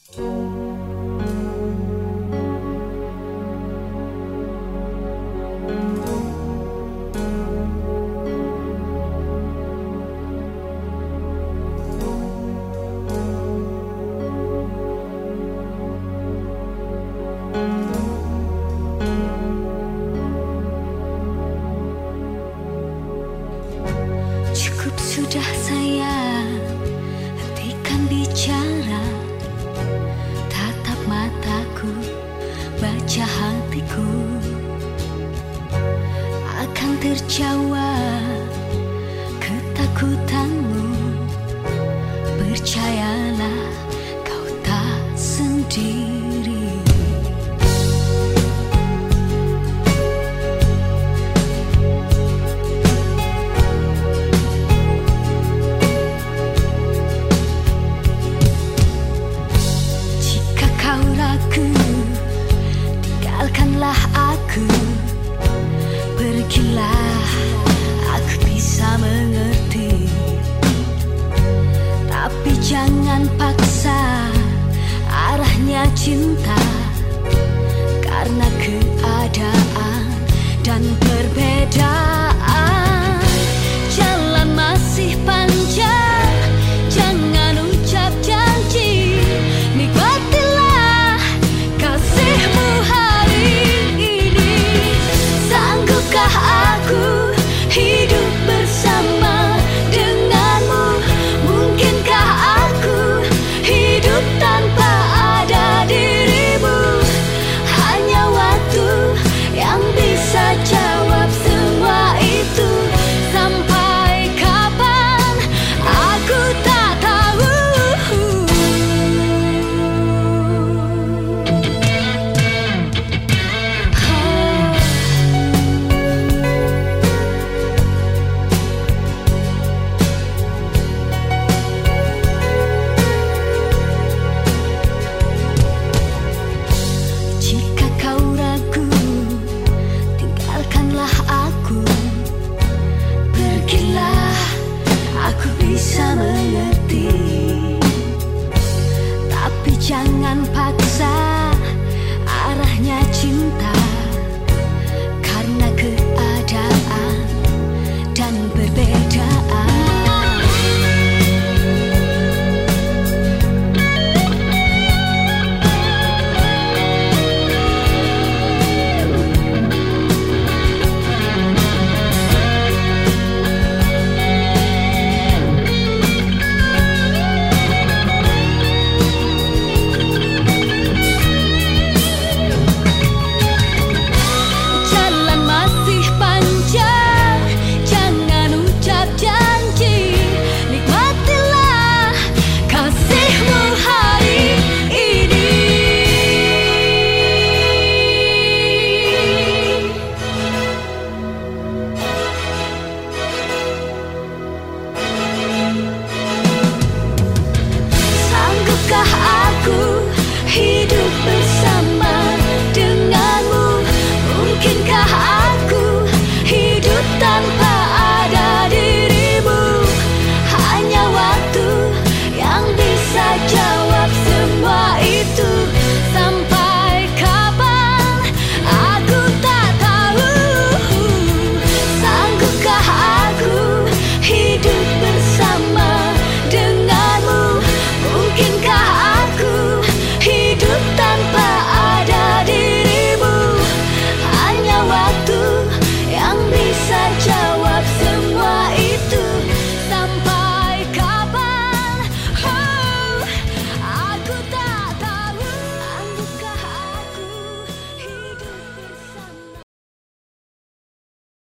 Cukup sudah sayang, hentikan bicara. Tatap mataku, baca hatiku. Akan terjawab ketakutanmu. Percayalah, kau tak sendiri. Tinggalkanlah aku, pergilah, aku bisa mengerti. Tapi jangan paksa arahnya cinta, karena keadaan dan perbedaan. Jalan masih panjang, jangan ucap janji. Nikmatilah kasihmu hari ini. Sanggupkah aku hidup bersama denganmu? Mungkinkah aku hidup tanpa ada dirimu? Hanya waktu yang bisa jawab semua itu. Sampai kapan aku tak tahu. Jika kau ragu, tinggalkanlah aku. Pergilah, aku bisa mengerti. Tapi jangan paksa